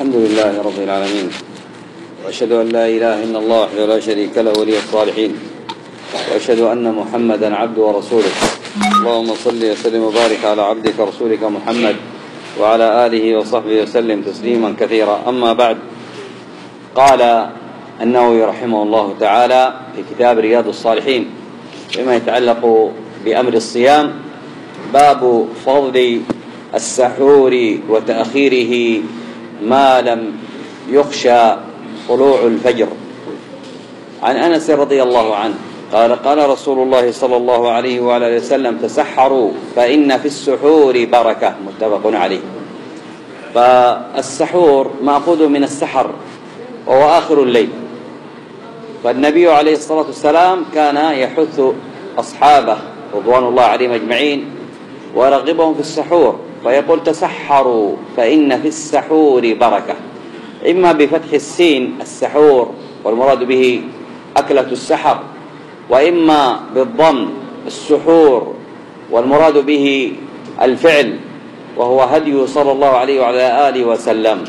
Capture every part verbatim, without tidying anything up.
الحمد لله رب العالمين، وأشهد أن لا إله إلا الله وحده لا شريك له ولي الصالحين، وأشهد أن محمدا عبده ورسوله. اللهم صل وسلم وبارك على عبدك ورسولك محمد وعلى آله وصحبه وسلم تسليما كثيرا. أما بعد، قال النووي رحمه الله تعالى في كتاب رياض الصالحين فيما يتعلق بأمر الصيام: باب فضل السحور وتأخيره ما لم يخشى طلوع الفجر. عن أنس رضي الله عنه قال: قال رسول الله صلى الله عليه وعلى آله وسلم: تسحروا فإن في السحور بركة. متفق عليه. فالسحور مأخوذ من السحر وهو آخر الليل، فالنبي عليه الصلاة والسلام كان يحث أصحابه رضوان الله عليهم أجمعين ويرغبهم في السحور، فيقول: تسحروا فإن في السحور بركة، إما بفتح السين السحور والمراد به أكلة السحر، وإما بالضم السحور والمراد به الفعل وهو هدي صلى الله عليه وعلى آله وسلم.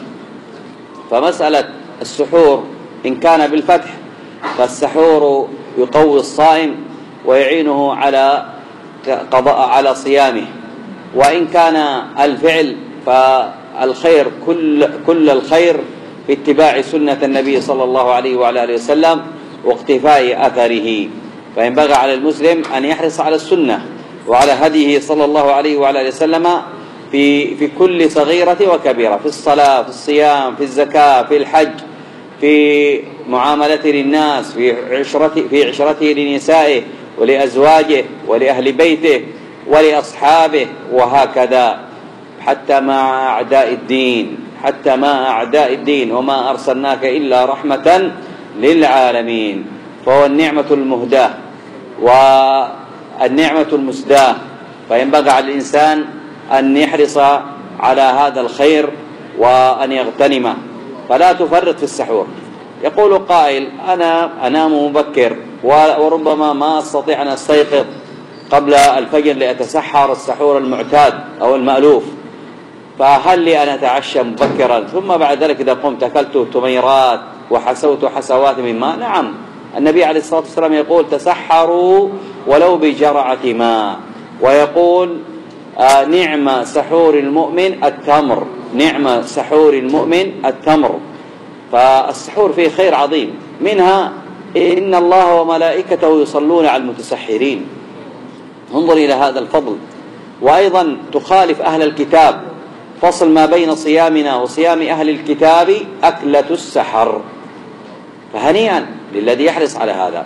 فمسألة السحور إن كان بالفتح فالسحور يقوي الصائم ويعينه على قضاء على صيامه، وإن كان الفعل فالخير كل كل الخير في اتباع سنة النبي صلى الله عليه وعلى آله وسلم واقتفاء أثره. فينبغي على المسلم أن يحرص على السنة وعلى هديه صلى الله عليه وعلى آله وسلم في في كل صغيرة وكبيرة، في الصلاة، في الصيام، في الزكاة، في الحج، في معاملته للناس، في عشرته في عشرته لنسائه ولأزواجه ولأهل بيته ولأصحابه، وهكذا حتى مع أعداء الدين حتى مع أعداء الدين وما أرسلناك إلا رحمة للعالمين. فهو النعمة المهداة والنعمة المسداة، فينبغي على الإنسان أن يحرص على هذا الخير وأن يغتنمه، فلا تفرط في السحور. يقول قائل: أنا أنام مبكر وربما ما أستطيع أن أستيقظ قبل الفجر لأتسحر السحور المعتاد أو المألوف، فهل لي أن أتعشى مبكرا ثم بعد ذلك إذا قمت أكلت تميرات وحسوت حسوات من ماء؟ نعم، النبي عليه الصلاة والسلام يقول: تسحروا ولو بجرعة ماء، ويقول: آه نعم سحور المؤمن التمر، نعم سحور المؤمن التمر. فالسحور فيه خير عظيم، منها إن الله وملائكته يصلون على المتسحرين. انظر إلى هذا الفضل. وأيضا تخالف أهل الكتاب، فصل ما بين صيامنا وصيام أهل الكتاب أكلة السحر، فهنيئا للذي يحرص على هذا.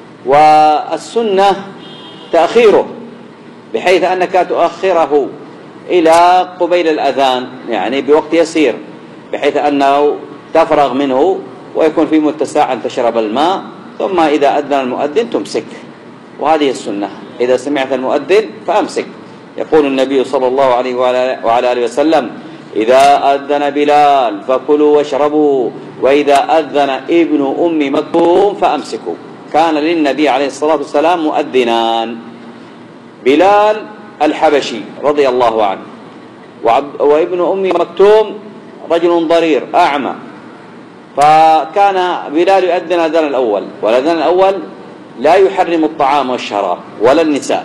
والسنة تأخيره، بحيث أنك تؤخره إلى قبيل الأذان، يعني بوقت يسير، بحيث أنه تفرغ منه ويكون في متسع أن تشرب الماء، ثم إذا أذن المؤذن تمسك، وهذه السنة. إذا سمعت المؤذن فأمسك. يقول النبي صلى الله عليه وعلى آله وسلم: إذا أذن بلال فكلوا واشربوا، وإذا أذن ابن أم مكتوم فأمسكوا. كان للنبي عليه الصلاة والسلام مؤذنان: بلال الحبشي رضي الله عنه، وابن أم مكتوم رجل ضرير أعمى، فكان بلال يؤذن الأذان الأول، والأذان الأول لا يحرم الطعام والشراب ولا النساء،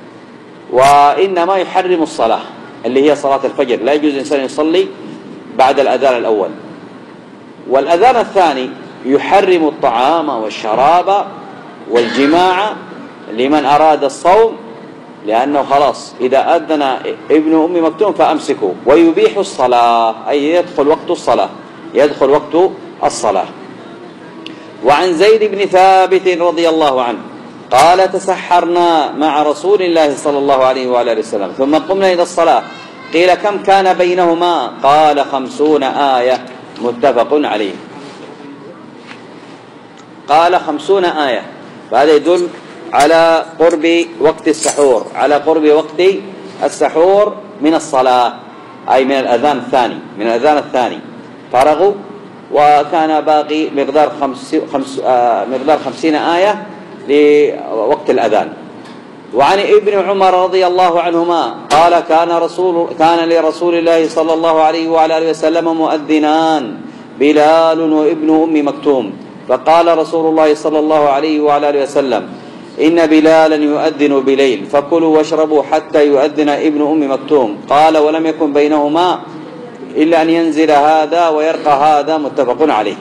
وإنما يحرم الصلاة اللي هي صلاة الفجر، لا يجوز الإنسان يصلي بعد الأذان الأول. والأذان الثاني يحرم الطعام والشراب والجماع لمن أراد الصوم، لأنه خلاص إذا أذن ابن أم مكتوم فأمسكوا، ويبيح الصلاة، أي يدخل وقت الصلاة يدخل وقت الصلاة. وعن زيد بن ثابت رضي الله عنه قال: تسحرنا مع رسول الله صلى الله عليه وعلى آله وسلم ثم قمنا إلى الصلاة، قيل: كم كان بينهما؟ قال: خمسون آية. متفق عليه. قال: خمسون آية، فهذا يدل على قرب وقت السحور، على قرب وقت السحور من الصلاة، أي من الأذان الثاني من الأذان الثاني فرغوا، وكان باقي مقدار خمس خمس آه مقدار خمسين آية لوقت الأذان. وعن ابن عمر رضي الله عنهما قال كان رسول كان لرسول الله صلى الله عليه وعلى آله وسلم مؤذنان بلال وابن أم مكتوم، فقال رسول الله صلى الله عليه وعلى آله وسلم إن بلالا يؤذن بليل فكلوا واشربوا حتى يؤذن ابن أم مكتوم. قال ولم يكن بينهما إلا أن ينزل هذا ويرقى هذا، متفق عليه.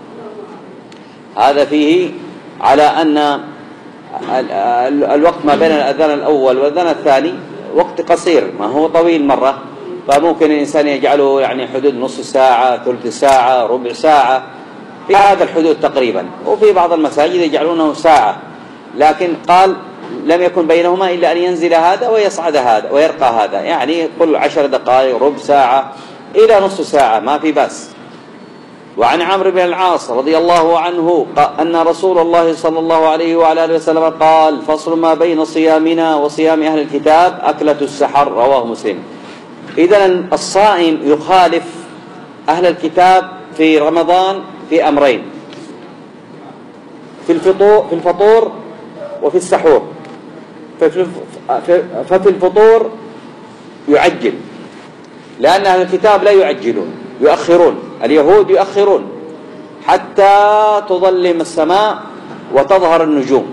هذا فيه على أن الوقت ما بين الأذان الأول والأذان الثاني وقت قصير، ما هو طويل مرة، فممكن الإنسان يجعله يعني حدود نصف ساعة، ثلث ساعة، ربع ساعة، في هذا الحدود تقريبا. وفي بعض المساجد يجعلونه ساعة، لكن قال لم يكن بينهما إلا أن ينزل هذا ويصعد هذا ويرقى هذا، يعني كل عشر دقائق، ربع ساعة إلى نصف ساعة ما في بأس. وعن عمرو بن العاص رضي الله عنه أن رسول الله صلى الله عليه وعلى آله وسلم قال فصل ما بين صيامنا وصيام أهل الكتاب أكلة السحر، رواه مسلم. إذن الصائم يخالف أهل الكتاب في رمضان في أمرين، في الفطور, في الفطور وفي السحور. ففي الفطور يعجل، لأن أهل الكتاب لا يعجلون، يؤخرون. اليهود يؤخرون حتى تظلم السماء وتظهر النجوم،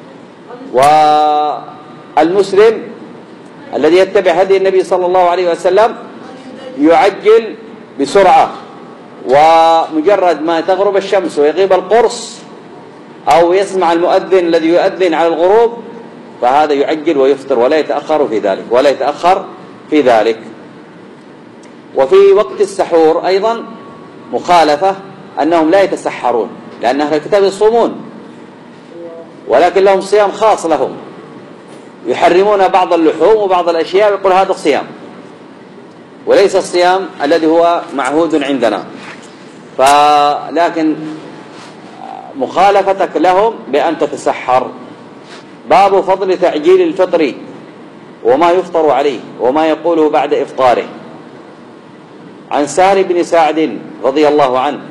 والمسلم الذي يتبع هدي النبي صلى الله عليه وسلم يعجل بسرعة، ومجرد ما تغرب الشمس ويغيب القرص أو يسمع المؤذن الذي يؤذن على الغروب فهذا يعجل ويفطر ولا يتأخر في ذلك ولا يتأخر في ذلك. وفي وقت السحور أيضا مخالفة، أنهم لا يتسحرون، لأن أهل الكتاب يصومون ولكن لهم صيام خاص لهم، يحرمون بعض اللحوم وبعض الأشياء ويقول هذا الصيام، وليس الصيام الذي هو معهود عندنا. فلكن مخالفتك لهم بأن تتسحر. باب فضل تعجيل الفطر وما يفطر عليه وما يقوله بعد إفطاره. عن سهل بن سعد رضي الله عنه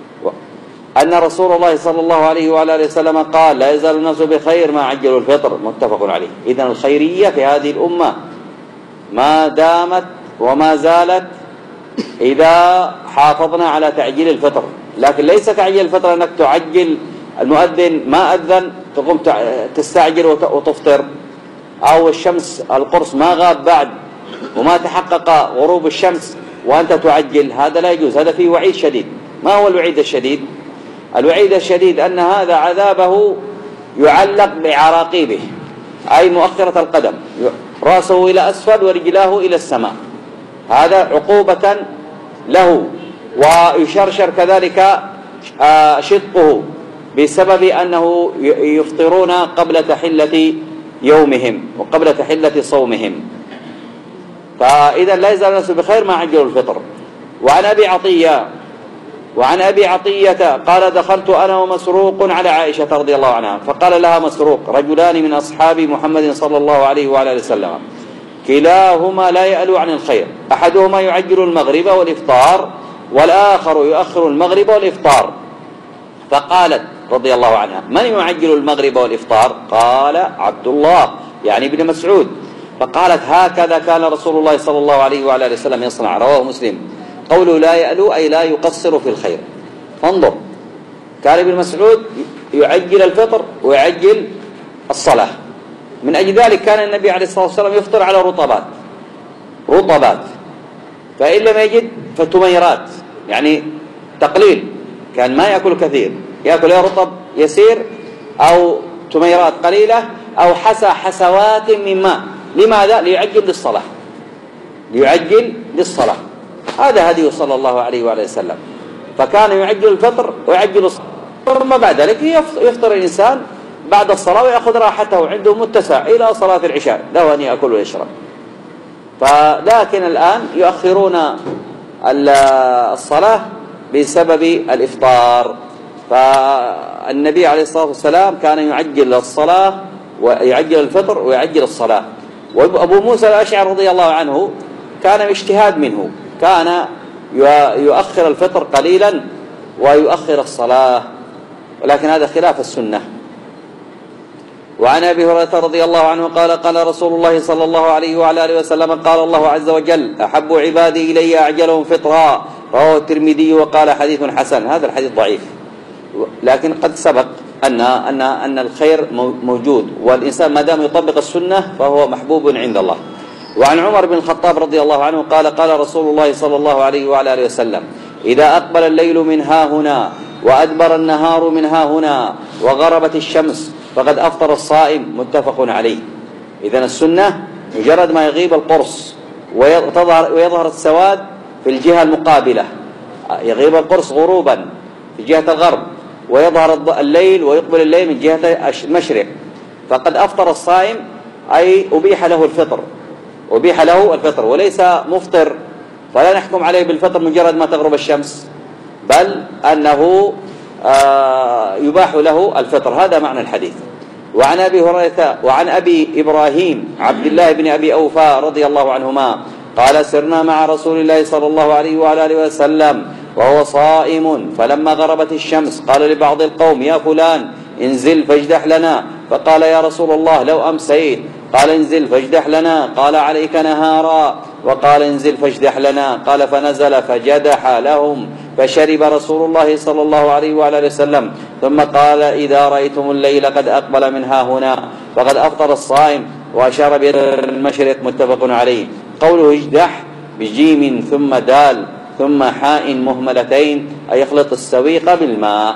أن رسول الله صلى الله عليه وعلى آله وسلم قال لا يزال الناس بخير ما عجلوا الفطر، متفق عليه. إذن الخيرية في هذه الأمة ما دامت وما زالت إذا حافظنا على تعجيل الفطر، لكن ليس تعجيل الفطر أنك تعجل المؤذن ما أذن تقوم تستعجل وتفطر، أو الشمس القرص ما غاب بعد وما تحقق غروب الشمس وأنت تعجل، هذا لا يجوز، هذا فيه وعيد شديد. ما هو الوعيد الشديد؟ الوعيد الشديد أن هذا عذابه يعلق بعراقيبه، أي مؤخرة القدم، رأسه إلى أسفل ورجلاه إلى السماء، هذا عقوبة له. ويشرشر كذلك شدقه بسبب أنه يفطرون قبل تحلة يومهم وقبل تحلة صومهم. فإذا لا يزال الناس بخير ما عجلوا الفطر. وعن أبي عطية وعن أبي عطية قال دخلت أنا ومسروق على عائشة رضي الله عنها فقال لها مسروق رجلان من أصحاب محمد صلى الله عليه وعلى آله وسلم كلاهما لا يألو عن الخير، أحدهما يعجل المغرب والإفطار والآخر يؤخر المغرب والإفطار. فقالت رضي الله عنها من يعجل المغرب والإفطار؟ قال عبد الله يعني ابن مسعود. فقالت هكذا كان رسول الله صلى الله عليه وعلى آله وسلم يصنع، رواه مسلم. قوله لا يألو أي لا يقصر في الخير. فانظر، كان ابن مسعود يعجل الفطر ويعجل الصلاة، من أجل ذلك كان النبي عليه الصلاة والسلام يفطر على رطبات رطبات فإن لم يجد فتميرات، يعني تقليل، كان ما يأكل كثير، يأكل يا رطب يسير أو تميرات قليلة أو حسى حسوات من ماء. لماذا؟ ليعجل للصلاة ليعجل للصلاة هذا هديه صلى الله عليه وعلى وسلم. فكان يعجل الفطر ويعجل الصلاة، ثم بعد ذلك يفطر الإنسان بعد الصلاة ويأخذ راحته عنده متسع إلى صلاة العشاء، له أن يأكل ويشرب. فلكن الآن يؤخرون الصلاة بسبب الإفطار. فالنبي عليه الصلاة والسلام كان يعجل الصلاة ويعجل الفطر ويعجل الصلاة. وأبو موسى الأشعري رضي الله عنه كان اجتهاد منه، كان يؤخر الفطر قليلا ويؤخر الصلاة، ولكن هذا خلاف السنة. وعن أبي هريرة رضي الله عنه قال قال رسول الله صلى الله عليه وعلى آله وسلم قال الله عز وجل أحب عبادي إلي أعجلهم فطرا، رواه الترمذي وقال حديث حسن. هذا الحديث ضعيف، لكن قد سبق أن أن أن الخير موجود، والإنسان ما دام يطبق السنة فهو محبوب عند الله. وعن عمر بن الخطاب رضي الله عنه قال قال رسول الله صلى الله عليه وعلى آله وسلم إذا أقبل الليل من ها هنا وأدبر النهار من ها هنا وغربت الشمس فقد أفطر الصائم، متفق عليه. إذن السنة مجرد ما يغيب القرص ويظهر السواد في الجهة المقابلة، يغيب القرص غروبا في جهة الغرب ويظهر الليل ويقبل الليل من جهة المشرق، فقد أفطر الصائم، أي أبيح له الفطر، أبيح له الفطر، وليس مفطر فلا نحكم عليه بالفطر مجرد ما تغرب الشمس، بل أنه آه يباح له الفطر. هذا معنى الحديث. وعن أبي هريرة وعن أبي إبراهيم عبد الله بن أبي أوفى رضي الله عنهما قال سرنا مع رسول الله صلى الله عليه وعلى آله وسلم وهو صائم، فلما غربت الشمس قال لبعض القوم يا فلان انزل فاجدح لنا، فقال يا رسول الله لو أمسيت، قال انزل فاجدح لنا، قال عليك نهارا، وقال انزل فاجدح لنا، قال فنزل فجدح لهم، فشرب رسول الله صلى الله عليه وعلى آله وسلم، ثم قال إذا رأيتم الليل قد أقبل من ها هنا فقد أفطر الصائم، وأشار بيد المشرق، متفق عليه. قوله اجدح بجيم ثم دال ثم حاء مهملتين، أي يخلط السويق بالماء.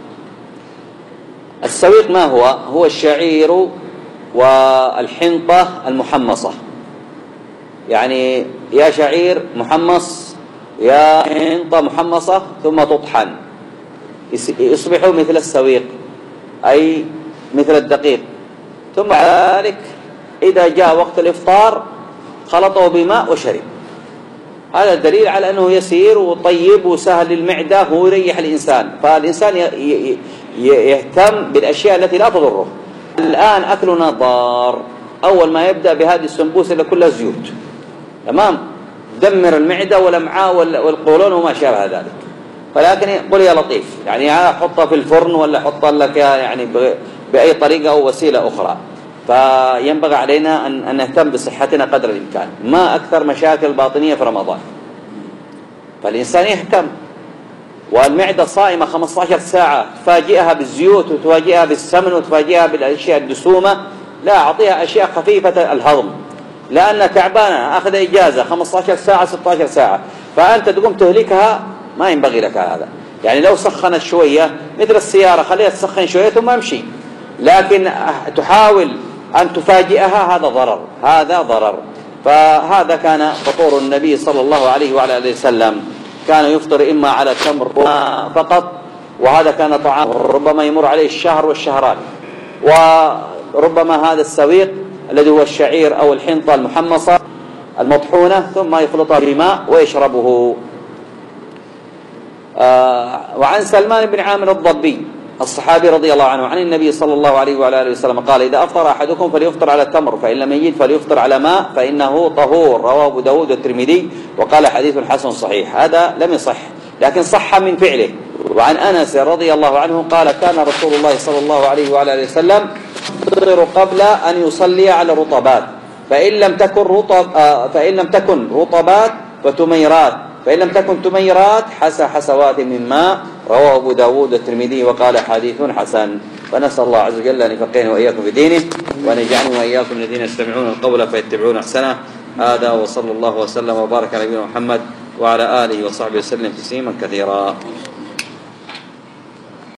السويق ما هو؟ هو الشعير والحنطة المحمصة، يعني يا شعير محمص يا حنطة محمصة ثم تطحن يصبحوا مثل السويق، أي مثل الدقيق، ثم ذلك إذا جاء وقت الإفطار خلطه بماء وشرب. هذا دليل على أنه يسير وطيب وسهل للمعدة ويريح الإنسان، فالإنسان يهتم بالأشياء التي لا تضره. الآن أكلنا ضار، أول ما يبدأ بهذه السنبوسة اللي كلها زيوت، تمام، دمر المعدة والأمعاء والقولون وما شابه ذلك. فلكن قل يا لطيف، يعني حطها في الفرن ولا حطها لك يعني بأي طريقة أو وسيلة أخرى. فينبغي علينا أن نهتم بصحتنا قدر الإمكان. ما أكثر مشاكل باطنية في رمضان، فالإنسان يهتم. والمعدة صائمة خمسة عشر ساعة، تفاجئها بالزيوت وتفاجئها بالسمن وتفاجئها بالأشياء الدسومة، لا، أعطيها أشياء خفيفة الهضم، لأن تعبانة أخذ إجازة خمسة عشر ساعة ستة عشر ساعة، فأنت تقوم تهلكها، ما ينبغي لك هذا. يعني لو سخنت شوية مثل السيارة خليها تسخن شوية ثم امشي، لكن تحاول أن تفاجئها، هذا ضرر، هذا ضرر. فهذا كان فطور النبي صلى الله عليه وعلى آله وسلم، كان يفطر إما على تمر فقط، وهذا كان طعام ربما يمر عليه الشهر والشهران، وربما هذا السويق الذي هو الشعير أو الحنطة المحمصة المطحونة ثم يخلطها بماء ويشربه. آه وعن سلمان بن عامر الضبي الصحابي رضي الله عنه عن النبي صلى الله عليه وعلى آله وسلم قال إذا أفطر أحدكم فليفطر على التمر، فإن لم يجد فليفطر على ماء فإنه طهور، رواه أبو داود والترمذي وقال حديث حسن صحيح. هذا لم يصح، لكن صح من فعله. وعن أنس رضي الله عنه قال كان رسول الله صلى الله عليه وعلى آله وسلم يفطر قبل أن يصلي على الرطبات، فإن لم تكن رطب فإن لم تكن رطبات فتميرات، فإن لم تكن تميرات حسى حسوات من ماء، رواه أبو داود والترمذي وقال حديث حسن. فنسأل الله عز وجل أن يفقهنا وإياكم في دينه، وأن يجعلنا وإياكم الذين يستمعون القول فيتبعون أحسنه. هذا وصلى الله وسلم وبارك على نبينا محمد وعلى آله وصحبه وسلم تسليما كثيرا.